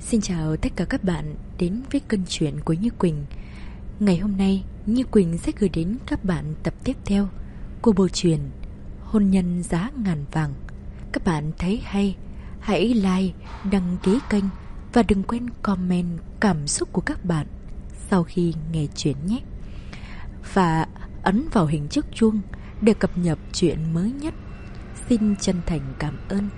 Xin chào tất cả các bạn đến với kênh truyện của Như Quỳnh. Ngày hôm nay, Như Quỳnh sẽ gửi đến các bạn tập tiếp theo của bộ truyện Hôn nhân giá ngàn vàng. Các bạn thấy hay, hãy like, đăng ký kênh và đừng quên comment cảm xúc của các bạn sau khi nghe truyện nhé. Và ấn vào hình chiếc chuông để cập nhật truyện mới nhất. Xin chân thành cảm ơn.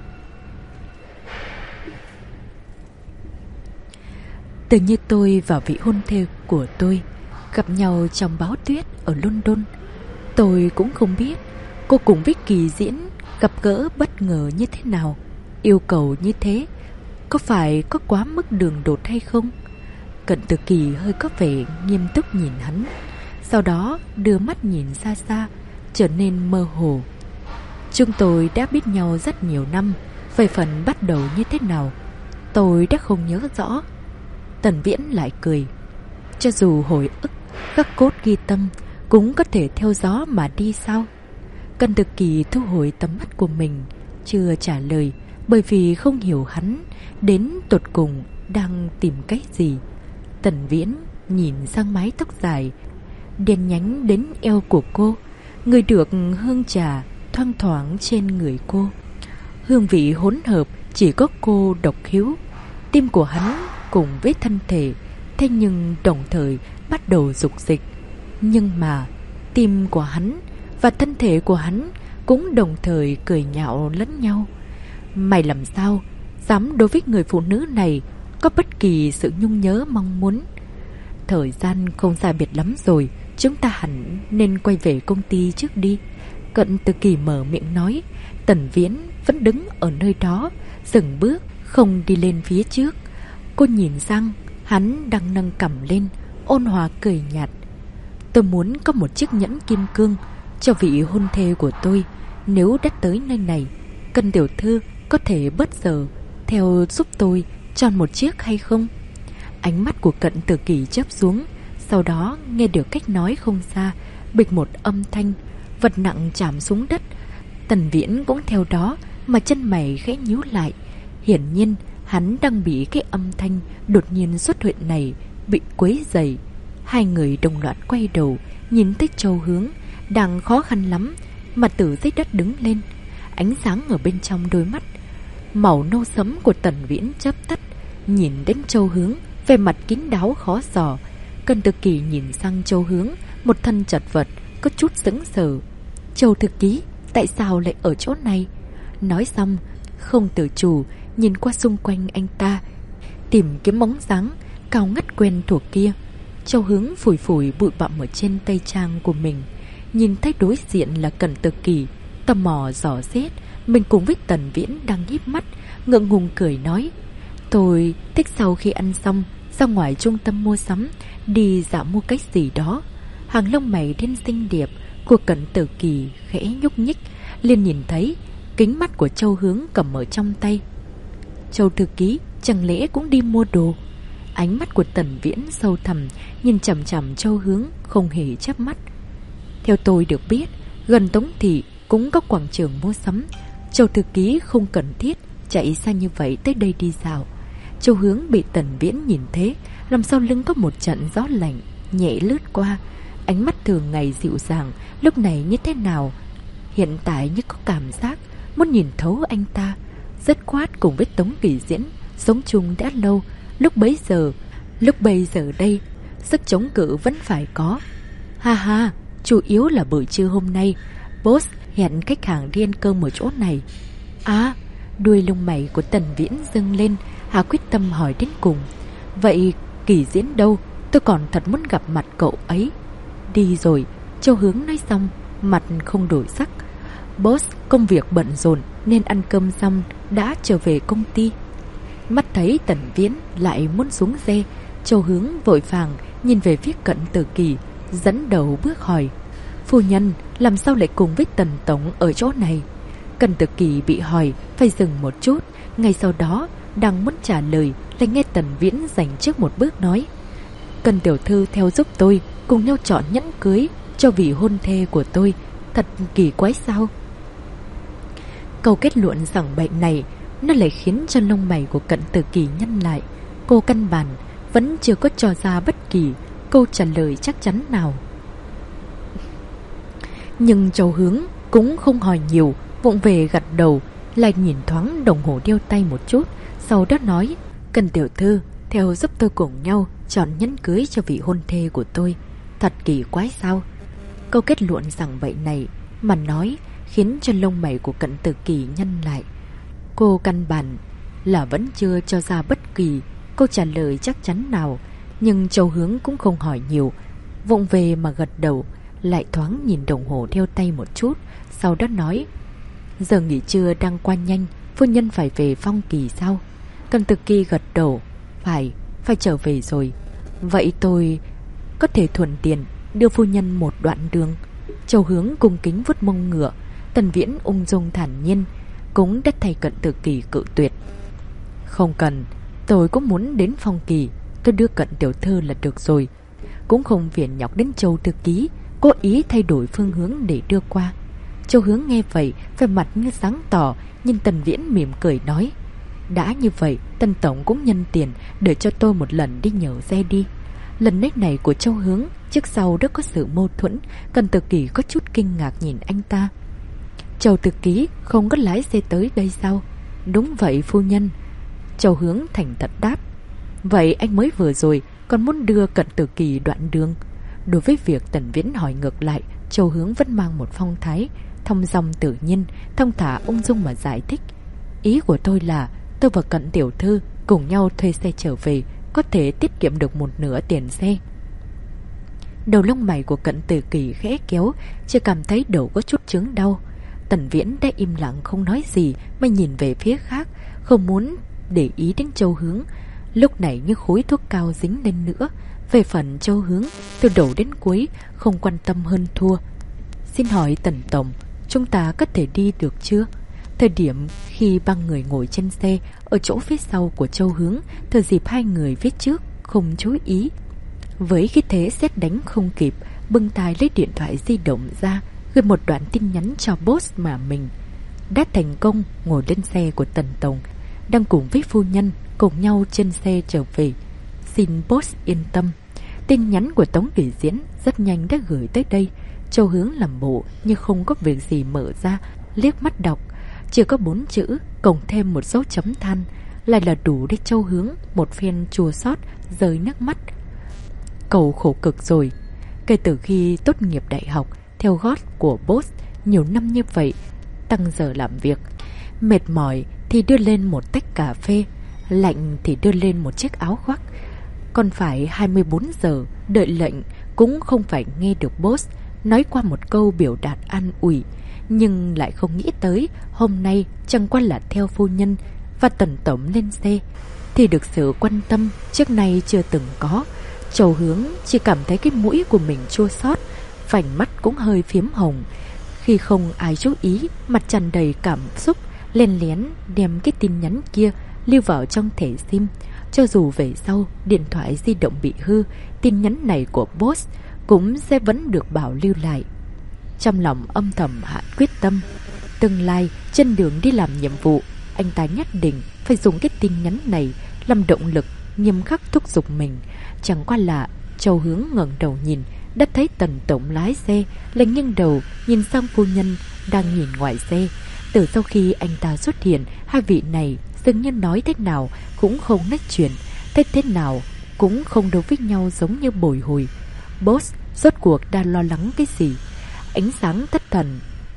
Tự như tôi và vị hôn thê của tôi gặp nhau trong báo tuyết ở London. Tôi cũng không biết cô cùng với Kỳ diễn gặp gỡ bất ngờ như thế nào. Yêu cầu như thế có phải có quá mức đường đột hay không? Cận Tử Kỳ hơi có vẻ nghiêm túc nhìn hắn, sau đó đưa mắt nhìn xa xa, trở nên mơ hồ. Chúng tôi đã biết nhau rất nhiều năm, về phần bắt đầu như thế nào tôi đã không nhớ rõ. Tần Viễn lại cười. Cho dù hồi ức, các cốt ghi tâm cũng có thể theo gió mà đi sao? Cận Tử Kỳ thu hồi tầm mắt của mình, chưa trả lời, bởi vì không hiểu hắn đến tột cùng đang tìm cái gì. Tần Viễn nhìn sang mái tóc dài đen nhánh đến eo của cô, ngửi được hương trà thoang thoảng trên người cô. Hương vị hỗn hợp chỉ có cô độc hữu. Tim của hắn cùng với thân thể, thế nhưng đồng thời bắt đầu dục dịch. Nhưng mà tim của hắn và thân thể của hắn cũng đồng thời cười nhạo lẫn nhau. Mày làm sao dám đối với người phụ nữ này có bất kỳ sự nhung nhớ mong muốn? Thời gian không xa biệt lắm rồi, chúng ta hẳn nên quay về công ty trước đi. Cận Tử Kỳ mở miệng nói. Tần Viễn vẫn đứng ở nơi đó, dừng bước không đi lên phía trước. Cô nhìn sang, hắn đang nâng cằm lên, ôn hòa cười nhạt. Tôi muốn có một chiếc nhẫn kim cương cho vị hôn thê của tôi. Nếu đã tới nơi này, Cận tiểu thư có thể bất giờ theo giúp tôi chọn một chiếc hay không? Ánh mắt của Cận Tử Kỳ chớp xuống, sau đó nghe được cách nói không xa, bịch một âm thanh, vật nặng chạm xuống đất. Tần Viễn cũng theo đó mà chân mày khẽ nhíu lại. Hiển nhiên hắn đang bị cái âm thanh đột nhiên xuất hiện này bị quấy rầy. Hai người đồng loạt quay đầu, nhìn thấy Châu Hướng đang khó khăn lắm mà từ dưới đất đứng lên. Ánh sáng ở bên trong đôi mắt màu nâu sẫm của Tần Viễn chớp tắt, nhìn đến Châu Hướng, về mặt kín đáo khó dò. Cận Tử Kỳ nhìn sang Châu Hướng, một thân chật vật, có chút sững sờ. Châu thư ký, tại sao lại ở chỗ này? Nói xong, không tự chủ nhìn qua xung quanh anh ta, tìm kiếm bóng dáng cao ngất quen thuộc kia. Châu Hướng phủi phủi bụi bặm ở trên tay trang của mình, nhìn thấy đối diện là Cận Tử Kỳ, tò mò dò xét mình cùng với Tần Viễn đang híp mắt, ngượng ngùng cười nói. Tôi thích sau khi ăn xong ra ngoài trung tâm mua sắm, đi dạo mua cái gì đó. Hàng lông mày đen xinh đẹp của Cận Tử Kỳ khẽ nhúc nhích, liền nhìn thấy kính mắt của Châu Hướng cầm ở trong tay. Châu thư ký chẳng lẽ cũng đi mua đồ? Ánh mắt của Tần Viễn sâu thẳm, nhìn chằm chằm Châu Hướng, không hề chớp mắt. Theo tôi được biết, gần Tống Thị cũng có quảng trường mua sắm. Châu thư ký không cần thiết chạy xa như vậy tới đây đi dạo. Châu Hướng bị Tần Viễn nhìn thế, làm sau lưng có một trận gió lạnh nhẹ lướt qua. Ánh mắt thường ngày dịu dàng lúc này như thế nào? Hiện tại như có cảm giác muốn nhìn thấu anh ta. Dứt khoát cùng với Tống Kỳ Diễn sống chung đã lâu, lúc bấy giờ đây sức chống cự vẫn phải có. Ha ha, chủ yếu là buổi trưa hôm nay boss hẹn khách hàng đi ăn cơm ở chỗ này. À, đuôi lông mày của Tần Viễn dâng lên, hà quyết tâm hỏi đến cùng. Vậy Kỳ Diễn đâu? Tôi còn thật muốn gặp mặt cậu ấy. Đi rồi, Châu Hướng nói xong, mặt không đổi sắc. Boss công việc bận rộn nên ăn cơm xong đã trở về công ty. Mắt thấy Tần Viễn lại muốn xuống xe, Châu Hướng vội vàng nhìn về phía Cận Tử Kỳ, dẫn đầu bước hỏi. Phu nhân làm sao lại cùng với Tần tổng ở chỗ này? Cận Tử Kỳ bị hỏi phải dừng một chút, ngay sau đó đang muốn trả lời lại nghe Tần Viễn dành trước một bước nói. Cận tiểu thư theo giúp tôi cùng nhau chọn nhẫn cưới cho vị hôn thê của tôi. Thật kỳ quái sao? Câu kết luận rằng bệnh này nó lại khiến cho lông mày của Cận Tử Kỳ nhăn lại. Cô căn bản vẫn chưa có cho ra bất kỳ câu trả lời chắc chắn nào. Nhưng Châu Hướng cũng không hỏi nhiều, vụng về gật đầu, lại nhìn thoáng đồng hồ đeo tay một chút, sau đó nói: Cần tiểu thư theo giúp tôi cùng nhau chọn nhẫn cưới cho vị hôn thê của tôi. Thật kỳ quái sao? Câu kết luận rằng vậy này mà nói khiến cho lông mày của Cận Tử Kỳ nhăn lại. Cô căn bản là vẫn chưa cho ra bất kỳ câu trả lời chắc chắn nào, nhưng Châu Hướng cũng không hỏi nhiều, vụng về mà gật đầu, lại thoáng nhìn đồng hồ đeo tay một chút, sau đó nói: Giờ nghỉ trưa đang qua nhanh, phu nhân phải về Phong Kỳ sao? Cận Tử Kỳ gật đầu: Phải trở về rồi. Vậy tôi có thể thuận tiền đưa phu nhân một đoạn đường. Châu Hướng cung kính vuốt mông ngựa. Tần Viễn ung dung thản nhiên, cũng đã thay Cận Tử Kỳ cự tuyệt. Không cần, tôi cũng muốn đến Phong Kỳ, tôi đưa Cận tiểu thư là được rồi. Cũng không phiền nhọc đến Châu thư ký, cố ý thay đổi phương hướng để đưa qua. Châu Hướng nghe vậy, vẻ mặt như sáng tỏ, nhưng Tần Viễn mỉm cười nói: Đã như vậy, Tần tổng cũng nhân tiền để cho tôi một lần đi nhờ xe đi. Lần nét này của Châu Hướng trước sau đã có sự mâu thuẫn. Cận Tử Kỳ có chút kinh ngạc nhìn anh ta. Châu thư ký không có lái xe tới đây sao? Đúng vậy phu nhân, Châu Hướng thành thật đáp. Vậy anh mới vừa rồi còn muốn đưa Cận Tử Kỳ đoạn đường? Đối với việc Tần Viễn hỏi ngược lại, Châu Hướng vẫn mang một phong thái thong dong tự nhiên, thong thả ung dung mà giải thích. Ý của tôi là tôi và Cận tiểu thư cùng nhau thuê xe trở về, có thể tiết kiệm được một nửa tiền xe. Đầu lông mày của Cận Tử Kỳ khẽ kéo, chỉ cảm thấy đầu có chút chướng đau. Tần Viễn đã im lặng không nói gì, mà nhìn về phía khác, không muốn để ý đến Châu Hướng. Lúc này như khối thuốc cao dính lên nữa. Về phần Châu Hướng, từ đầu đến cuối không quan tâm hơn thua. Xin hỏi Tần tổng, chúng ta có thể đi được chưa? Thời điểm khi ba người ngồi trên xe ở chỗ phía sau của Châu Hướng, thời dịp hai người phía trước không chú ý, với khí thế sét đánh không kịp, bưng tai lấy điện thoại di động ra, gửi một đoạn tin nhắn cho boss mà mình đã thành công ngồi lên xe của Tần tổng, đang cùng với phu nhân cùng nhau trên xe trở về. Xin boss yên tâm. Tin nhắn của Tống Kỳ Diễn rất nhanh đã gửi tới đây. Châu Hướng làm bộ như không có việc gì mở ra, liếc mắt đọc, chỉ có 4 chữ cộng thêm một dấu chấm than, lại là đủ để Châu Hướng một phen chua xót rơi nước mắt. Cậu khổ cực rồi. Kể từ khi tốt nghiệp đại học theo gót của boss nhiều năm như vậy, tăng giờ làm việc, mệt mỏi thì đưa lên một tách cà phê, lạnh thì đưa lên một chiếc áo khoác. Còn phải 24 giờ đợi lệnh, cũng không phải nghe được boss nói qua một câu biểu đạt an ủi. Nhưng lại không nghĩ tới hôm nay chẳng qua là theo phu nhân và Tần tổng lên xe thì được sự quan tâm trước nay chưa từng có. Châu Hướng chỉ cảm thấy cái mũi của mình chua xót, vành mắt cũng hơi phiếm hồng. Khi không ai chú ý, mặt tràn đầy cảm xúc, len lén đem cái tin nhắn kia lưu vào trong thẻ SIM. Cho dù về sau điện thoại di động bị hư, tin nhắn này của boss cũng sẽ vẫn được bảo lưu lại. Trong lòng âm thầm hạ quyết tâm, tương lai trên đường đi làm nhiệm vụ, anh ta nhất định phải dùng cái tin nhắn này làm động lực, nghiêm khắc thúc giục mình. Chẳng qua là Châu Hướng ngẩng đầu nhìn, đã thấy Tần tổng lái xe, lại nghiêng đầu nhìn sang phu nhân đang nhìn ngoài xe. Từ sau khi anh ta xuất hiện, hai vị này dường như nói thế nào cũng không nói chuyện, thế nào cũng không đấu với nhau, giống như bồi hồi. Boss rốt cuộc đang lo lắng cái gì? Ánh sáng thất thần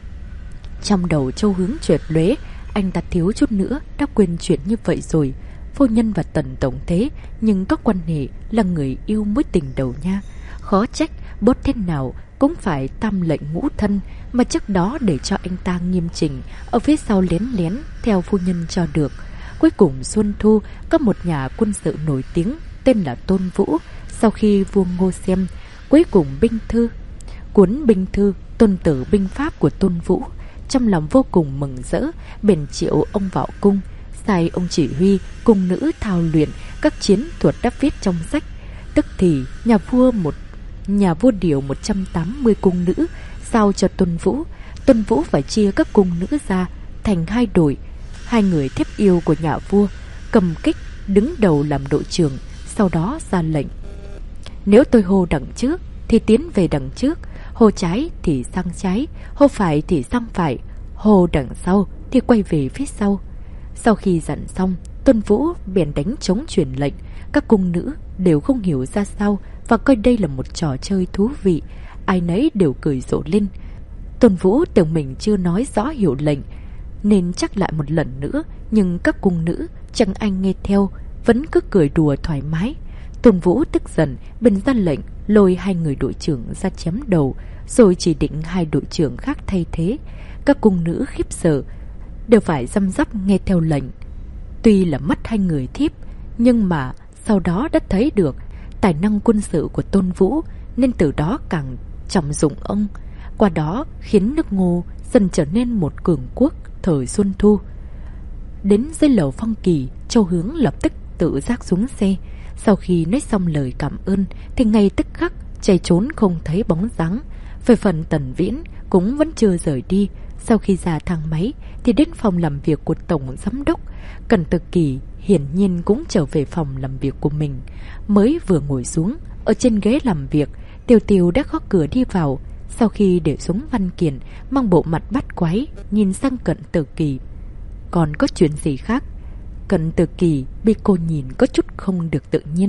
trong đầu Châu Hướng trượt lóe, anh ta thiếu chút nữa đã quên chuyện như vậy rồi. Phu nhân và Tần tổng thế nhưng có quan hệ là người yêu mối tình đầu nha. Khó trách boss thế nào cũng phải tam lệnh ngũ thân, mà trước đó để cho anh ta nghiêm chỉnh ở phía sau lén lén theo phu nhân cho được. Cuối cùng Xuân Thu có một nhà quân sự nổi tiếng tên là Tôn Vũ. Sau khi vua Ngô Xem cuối cùng cuốn binh thư Tôn tử binh pháp của Tôn Vũ, trong lòng vô cùng mừng rỡ, bèn triệu ông vào cung, sai ông chỉ huy cung nữ thao luyện các chiến thuật đã viết trong sách. Tức thì nhà vua điều 180 cung nữ giao cho Tôn Vũ. Tôn Vũ phải chia các cung nữ ra thành 2 đội, hai người thiếp yêu của nhà vua cầm kích đứng đầu làm đội trưởng, sau đó ra lệnh: nếu tôi hô đằng trước thì tiến về đằng trước, hô trái thì sang trái, hô phải thì sang phải, hô đằng sau thì quay về phía sau. Sau khi dặn xong, Tôn Vũ bèn đánh trống truyền lệnh. Các cung nữ đều không hiểu ra sao và coi đây là một trò chơi thú vị, ai nấy đều cười rộ lên. Tôn Vũ tưởng mình chưa nói rõ hiệu lệnh nên chắc lại một lần nữa, nhưng các cung nữ chẳng ai nghe theo, vẫn cứ cười đùa thoải mái. Tôn Vũ tức giận bèn ra lệnh lôi hai người đội trưởng ra chém đầu, rồi chỉ định hai đội trưởng khác thay thế. Các cung nữ khiếp sợ đều phải răm rắp nghe theo lệnh. Tuy là mất hai người thiếp, nhưng mà sau đó đã thấy được tài năng quân sự của Tôn Vũ, nên từ đó càng trọng dụng ông. Qua đó khiến nước Ngô dần trở nên một cường quốc thời Xuân Thu. Đến dưới lầu Phong Kỳ, Châu Hướng lập tức tự giác xuống xe. Sau khi nói xong lời cảm ơn thì ngay tức khắc chạy trốn không thấy bóng dáng. Về phần Tần Viễn cũng vẫn chưa rời đi. Sau khi ra thang máy thì đến phòng làm việc của Tổng Giám đốc. Cần Tự Kỳ hiển nhiên cũng trở về phòng làm việc của mình. Mới vừa ngồi xuống ở trên ghế làm việc, Tiêu Tiêu đã gõ cửa đi vào. Sau khi để xuống văn kiện, mang bộ mặt bắt quái nhìn sang Cận Tự Kỳ: còn có chuyện gì khác? Cận Tự Kỳ bị cô nhìn có chút không được tự nhiên.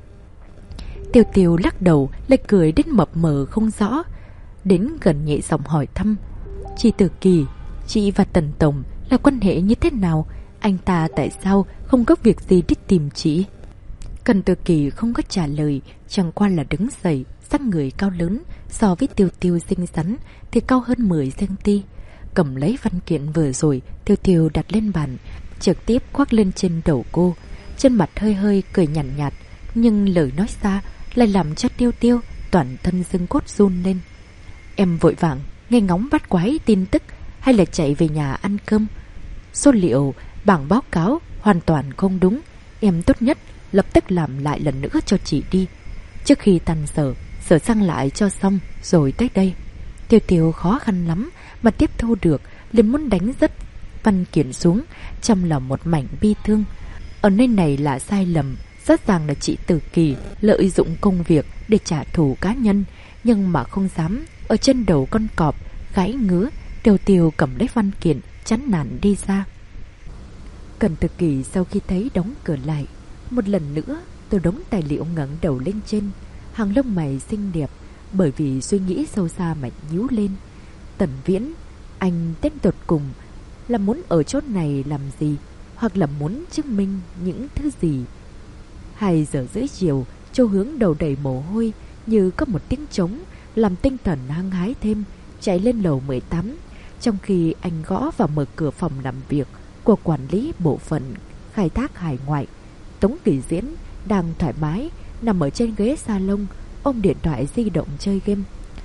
Tiêu Tiêu lắc đầu, lại cười đến mập mờ không rõ. Đến gần nhẹ giọng hỏi thăm: chị Tự Kỳ, chị và Tần Tổng là quan hệ như thế nào? Anh ta tại sao không có việc gì đi tìm chị? Cận Tự Kỳ không có trả lời, chẳng qua là đứng dậy. Sắc người cao lớn, so với Tiêu Tiêu xinh xắn thì cao hơn 10cm. Cầm lấy văn kiện vừa rồi Tiêu Tiêu đặt lên bàn, trực tiếp khoác lên trên đầu cô. Trên mặt hơi hơi cười nhàn nhạt, nhưng lời nói ra lại làm cho Tiêu Tiêu toàn thân xương cốt run lên. Em vội vàng nghe ngóng bắt quái tin tức hay là chạy về nhà ăn cơm? Số liệu bảng báo cáo hoàn toàn không đúng. Em tốt nhất lập tức làm lại lần nữa cho chị đi. Trước khi tan sở, sửa sang lại cho xong rồi tới đây. Tiêu Tiêu khó khăn lắm mà tiếp thu được, liền muốn đánh rất văn kiện xuống, trong lòng một mảnh bi thương. Ở nơi này là sai lầm, rõ ràng là chị Tự Kỳ lợi dụng công việc để trả thù cá nhân, nhưng mà không dám ở trên đầu con cọp gãi ngứa. Tiêu Tiêu cầm lấy văn kiện chán nản đi ra. Cận Tự Kỳ sau khi thấy đóng cửa lại, một lần nữa từ đống tài liệu ngẩng đầu lên trên, hàng lông mày xinh đẹp bởi vì suy nghĩ sâu xa mà nhíu lên. Tần Viễn, anh đến tột cùng là muốn ở chỗ này làm gì, hoặc là muốn chứng minh những thứ gì? 2 giờ rưỡi chiều, Châu Hướng đầu đầy mồ hôi, như có một tiếng trống làm tinh thần hăng hái thêm, chạy lên lầu 18. Trong khi anh gõ và mở cửa phòng làm việc của quản lý bộ phận khai thác hải ngoại, Tống Kỳ Diễn đang thoải mái nằm ở trên ghế salon, ôm điện thoại di động chơi game.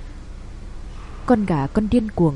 Con gà con điên cuồng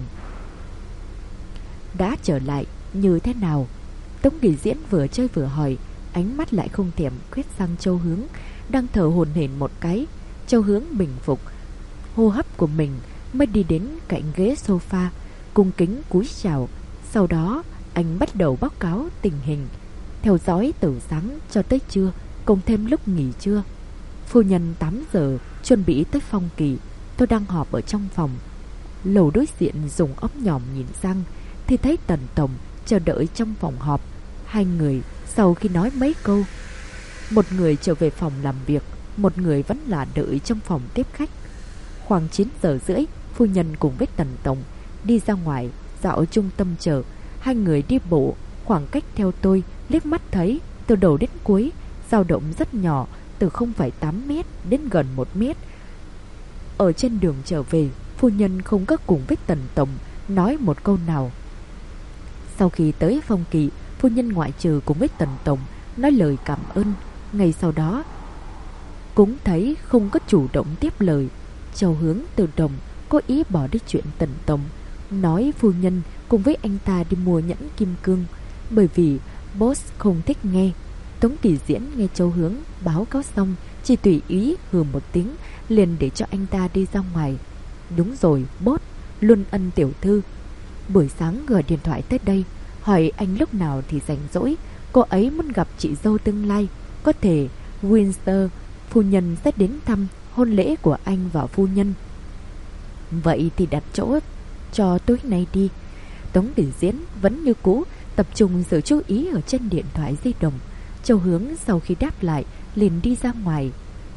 đã trở lại như thế nào? Tống Kỳ Diễn vừa chơi vừa hỏi, ánh mắt lại không thèm quét sang Châu Hướng đang thở hổn hển một cái. Châu Hướng bình phục hô hấp của mình mới đi đến cạnh ghế sofa, cung kính cúi chào. Sau đó anh bắt đầu báo cáo tình hình, theo dõi từ sáng cho tới trưa, cùng thêm lúc nghỉ trưa. Phu nhân 8 giờ chuẩn bị tới Phong Kỳ. Tôi đang họp ở trong phòng. Lầu đối diện dùng ống nhòm nhìn sang thì thấy Tần Tổng chờ đợi trong phòng họp. 2 người sau khi nói mấy câu, một người trở về phòng làm việc, một người vẫn là đợi trong phòng tiếp khách. Khoảng 9 giờ rưỡi, phu nhân cùng với Tần Tổng đi ra ngoài dạo trung tâm chờ. 2 người đi bộ, khoảng cách theo tôi liếc mắt thấy từ đầu đến cuối dao động rất nhỏ, từ 0,8 mét đến gần 1 mét. Ở trên đường trở về, phu nhân không có cùng với Tần Tổng nói một câu nào. Sau khi tới Phong Kỳ, phu nhân ngoại trừ cùng với Tần Tổng nói lời cảm ơn, ngay sau đó cũng thấy không có chủ động tiếp lời. Châu Hướng tự động có ý bỏ đi chuyện Tần Tổng, nói phu nhân cùng với anh ta đi mua nhẫn kim cương, bởi vì boss không thích nghe. Tống Kỳ Diễn nghe Châu Hướng báo cáo xong, chỉ tùy ý hừ một tiếng, liền để cho anh ta đi ra ngoài. Đúng rồi, boss, Luân Ân tiểu thư buổi sáng gọi điện thoại tới đây, hỏi anh lúc nào thì rảnh rỗi. Cô ấy muốn gặp chị dâu tương lai. Có thể Windsor phu nhân sẽ đến thăm hôn lễ của anh và phu nhân. Vậy thì đặt chỗ cho tối nay đi. Tống Tử Diễn vẫn như cũ tập trung sự chú ý ở trên điện thoại di động. Châu Hướng sau khi đáp lại liền đi ra ngoài.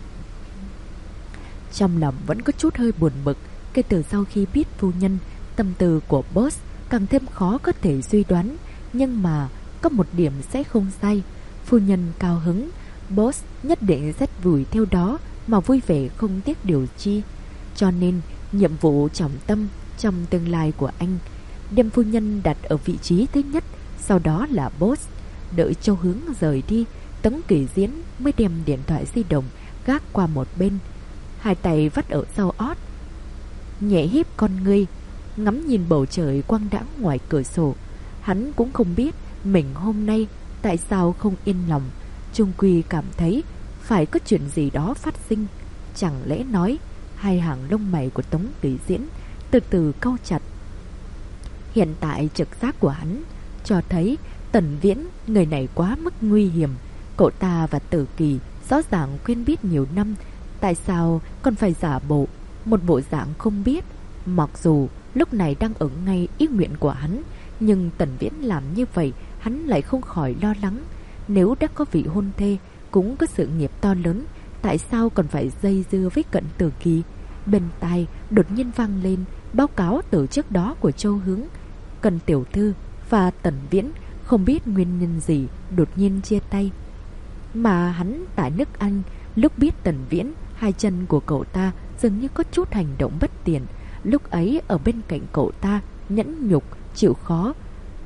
Trong lòng vẫn có chút hơi buồn bực. Kể từ sau khi biết phu nhân, tâm tư của boss càng thêm khó có thể suy đoán. Nhưng mà có một điểm sẽ không sai. Phu nhân cao hứng, boss nhất định rất vui theo đó mà vui vẻ không tiếc điều chi. Cho nên nhiệm vụ trọng tâm trong tương lai của anh đem phu nhân đặt ở vị trí thứ nhất, sau đó là boss. Đợi Châu Hướng rời đi, Tống Kỳ Diễn mới đem điện thoại di động gác qua một bên, hai tay vắt ở sau ót, nhẹ híp con ngươi ngắm nhìn bầu trời quang đãng ngoài cửa sổ. Hắn cũng không biết mình hôm nay tại sao không yên lòng, chung quy cảm thấy phải có chuyện gì đó phát sinh. Chẳng lẽ nói? Hai hàng lông mày của Tống Kỳ Diễn từ từ cau chặt. Hiện tại trực giác của hắn cho thấy Tần Viễn người này quá mức nguy hiểm. Cậu ta và Tử Kỳ rõ ràng quen biết nhiều năm, tại sao còn phải giả bộ một bộ dạng không biết? Mặc dù lúc này đang ở ngay ý nguyện của hắn, nhưng Tần Viễn làm như vậy hắn lại không khỏi lo lắng. Nếu đã có vị hôn thê, cũng có sự nghiệp to lớn, tại sao còn phải dây dưa với Cận Tử Kỳ? Bên tai đột nhiên vang lên báo cáo từ trước đó của Châu Hướng. Cận tiểu thư và Tần Viễn không biết nguyên nhân gì đột nhiên chia tay. Mà hắn tại nước Anh, lúc biết Tần Viễn, hai chân của cậu ta dường như có chút hành động bất tiện. Lúc ấy ở bên cạnh cậu ta nhẫn nhục, chịu khó,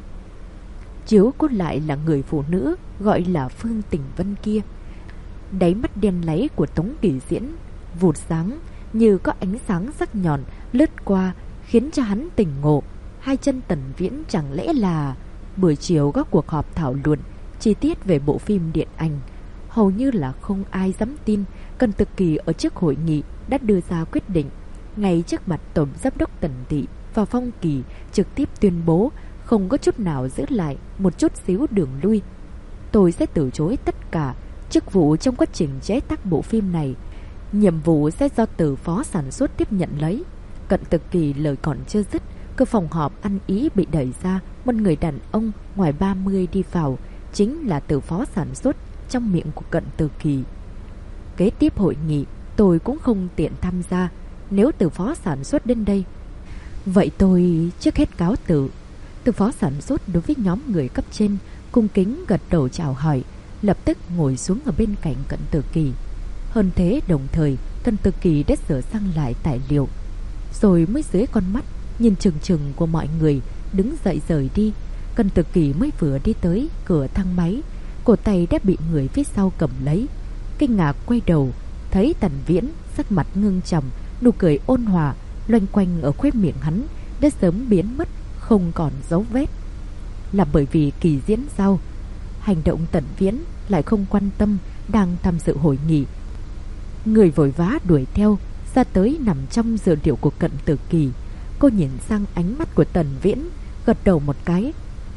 chiếu cố lại là người phụ nữ gọi là Phương Tình Vân kia. Đáy mắt đen láy của Tống Kỳ Diễn vụt sáng như có ánh sáng sắc nhọn lướt qua, khiến cho hắn tỉnh ngộ. Hai chân Tần Viễn chẳng lẽ là... Buổi chiều có cuộc họp thảo luận chi tiết về bộ phim điện ảnh. Hầu như là không ai dám tin Cận Tử Kỳ ở trước hội nghị đã đưa ra quyết định. Ngay trước mặt Tổng Giám đốc Tần Thị và Phong Kỳ trực tiếp tuyên bố không có chút nào giữ lại một chút xíu đường lui. Tôi sẽ từ chối tất cả chức vụ trong quá trình chế tác bộ phim này. Nhiệm vụ sẽ do từ phó sản xuất tiếp nhận lấy. Cận Tử Kỳ lời còn chưa dứt, cửa phòng họp ăn ý bị đẩy ra. Một người đàn ông ngoài 30 đi vào, chính là từ phó sản xuất trong miệng của Cận Tử Kỳ. Kế tiếp hội nghị tôi cũng không tiện tham gia. Nếu từ phó sản xuất đến đây, vậy tôi trước hết cáo từ. Từ phó sản xuất đối với nhóm người cấp trên cung kính gật đầu chào hỏi, lập tức ngồi xuống ở bên cạnh Cận Tử Kỳ. Hơn thế đồng thời Cận Tử Kỳ đã sửa sang lại tài liệu, rồi mới dưới con mắt nhìn chừng chừng của mọi người đứng dậy rời đi. Cận Tử Kỳ mới vừa đi tới cửa thang máy, cổ tay đã bị người phía sau cầm lấy. Kinh ngạc quay đầu, thấy Tần Viễn sắc mặt ngưng trầm, nụ cười ôn hòa loanh quanh ở khóe miệng hắn đã sớm biến mất, không còn dấu vết. Là bởi vì Kỳ Diễn sao? Hành động Tần Viễn lại không quan tâm đang tham dự hội nghị. Người vội vã đuổi theo ra tới nằm trong dự liệu của Cận Tử Kỳ. Cô nhìn sang ánh mắt của Tần Viễn, gật đầu một cái.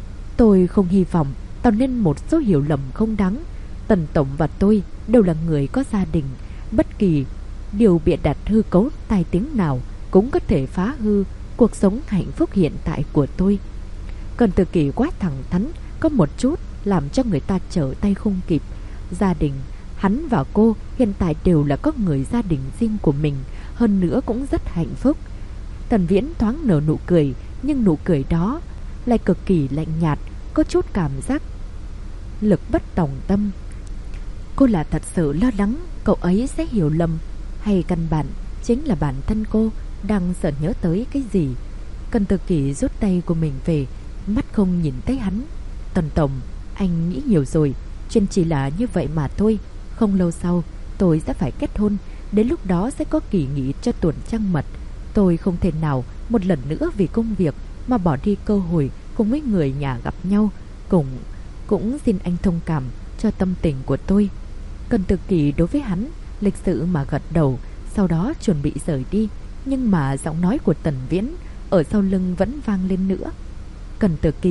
Tôi không hy vọng tạo nên một số hiểu lầm không đáng. Tần Tổng và tôi đều là người có gia đình, bất kỳ điều bịa đặt hư cấu tai tiếng nào cũng có thể phá hư cuộc sống hạnh phúc hiện tại của tôi. Cận Tử Kỳ quá thẳng thắn, có một chút làm cho người ta trở tay không kịp. Gia đình, hắn và cô hiện tại đều là có người gia đình riêng của mình, hơn nữa cũng rất hạnh phúc. Tần Viễn thoáng nở nụ cười, nhưng nụ cười đó lại cực kỳ lạnh nhạt, có chút cảm giác lực bất tòng tâm. Cô là thật sự lo lắng cậu ấy sẽ hiểu lầm, hay căn bản chính là bản thân cô đang sợ nhớ tới cái gì? Cận Tử Kỳ rút tay của mình về, mắt không nhìn thấy hắn. Tần Tổng, anh nghĩ nhiều rồi, chuyện chỉ là như vậy mà thôi. Không lâu sau tôi sẽ phải kết hôn, đến lúc đó sẽ có kỳ nghỉ cho tuần trăng mật. Tôi không thể nào một lần nữa vì công việc mà bỏ đi cơ hội cùng với người nhà gặp nhau. Cũng xin anh thông cảm cho tâm tình của tôi. Cận Tử Kỳ đối với hắn lịch sự mà gật đầu, sau đó chuẩn bị rời đi. Nhưng mà giọng nói của Tần Viễn ở sau lưng vẫn vang lên nữa. Cận Tử Kỳ,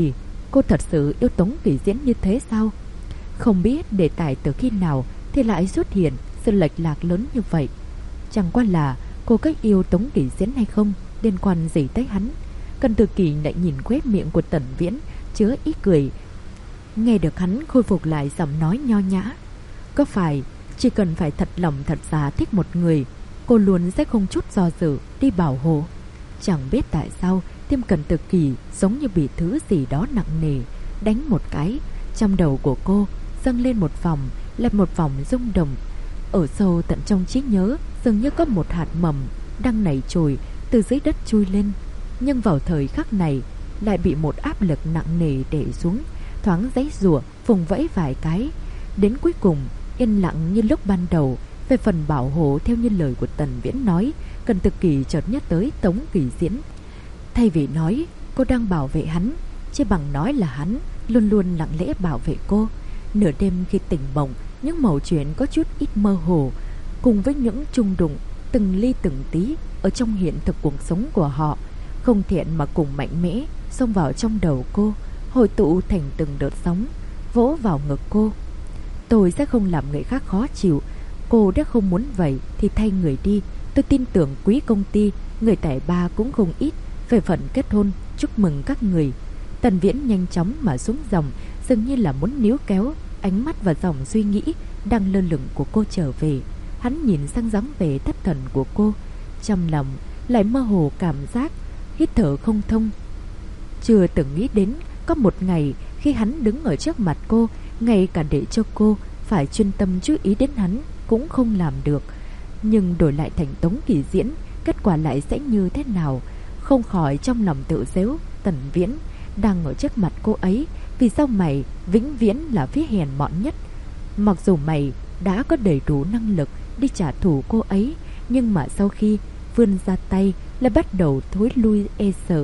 Cô thật sự yêu Tống Kỳ Diễn như thế sao? Không biết đề tài từ khi nào thì lại xuất hiện sự lệch lạc lớn như vậy. Chẳng qua là cô có yêu Tống Kỳ Diễn hay không liên quan gì tới hắn. Cần Từ Kỳ lại nhìn khóe miệng của Tần Viễn chứa ý cười. Nghe được hắn khôi phục lại giọng nói nho nhã. Có phải chỉ cần phải thật lòng thật giá thích một người, cô luôn sẽ không chút do dự đi bảo hộ? Chẳng biết tại sao tim Cần Từ Kỳ giống như bị thứ gì đó nặng nề đánh một cái. Trong đầu của cô dâng lên một vòng lại một vòng rung động. Ở sâu tận trong trí nhớ dường như có một hạt mầm đang nảy chồi từ dưới đất chui lên. Nhưng vào thời khắc này lại bị một áp lực nặng nề đè xuống, thoáng giãy giụa vùng vẫy vài cái. Đến cuối cùng yên lặng như lúc ban đầu. Về phần bảo hộ theo như lời của Tần Viễn nói, Cần Từ Kỳ chợt nhớ tới Tống Kỳ Diễn. Thay vì nói cô đang bảo vệ hắn, chỉ bằng nói là hắn luôn luôn lặng lẽ bảo vệ cô. Nửa đêm khi tỉnh mộng, những mẩu chuyện có chút ít mơ hồ, cùng với những chung đụng từng ly từng tí ở trong hiện thực cuộc sống của họ, không thiện mà cùng mạnh mẽ xông vào trong đầu cô, hội tụ thành từng đợt sóng vỗ vào ngực cô. Tôi sẽ không làm người khác khó chịu. Cô đã không muốn vậy thì thay người đi. Tôi tin tưởng quý công ty, người tài ba cũng không ít. Về phần kết hôn, chúc mừng các người. Tần Viễn nhanh chóng mà xuống dòng, dường như là muốn níu kéo ánh mắt và dòng suy nghĩ đang lơ lửng của cô trở về. Hắn nhìn sang dáng vẻ thất thần của cô, trong lòng lại mơ hồ cảm giác hít thở không thông. Chưa từng nghĩ đến có một ngày khi hắn đứng ở trước mặt cô, ngay cả để cho cô phải chuyên tâm chú ý đến hắn cũng không làm được. Nhưng đổi lại thành Tống Kỳ Diễn, kết quả lại sẽ như thế nào? Không khỏi trong lòng tự giễu. Tần Viễn đang ở trước mặt cô ấy, vì sao mày vĩnh viễn là phía hèn mọn nhất? Mặc dù mày đã có đầy đủ năng lực đi trả thù cô ấy, nhưng mà sau khi vươn ra tay lại bắt đầu thối lui e sợ.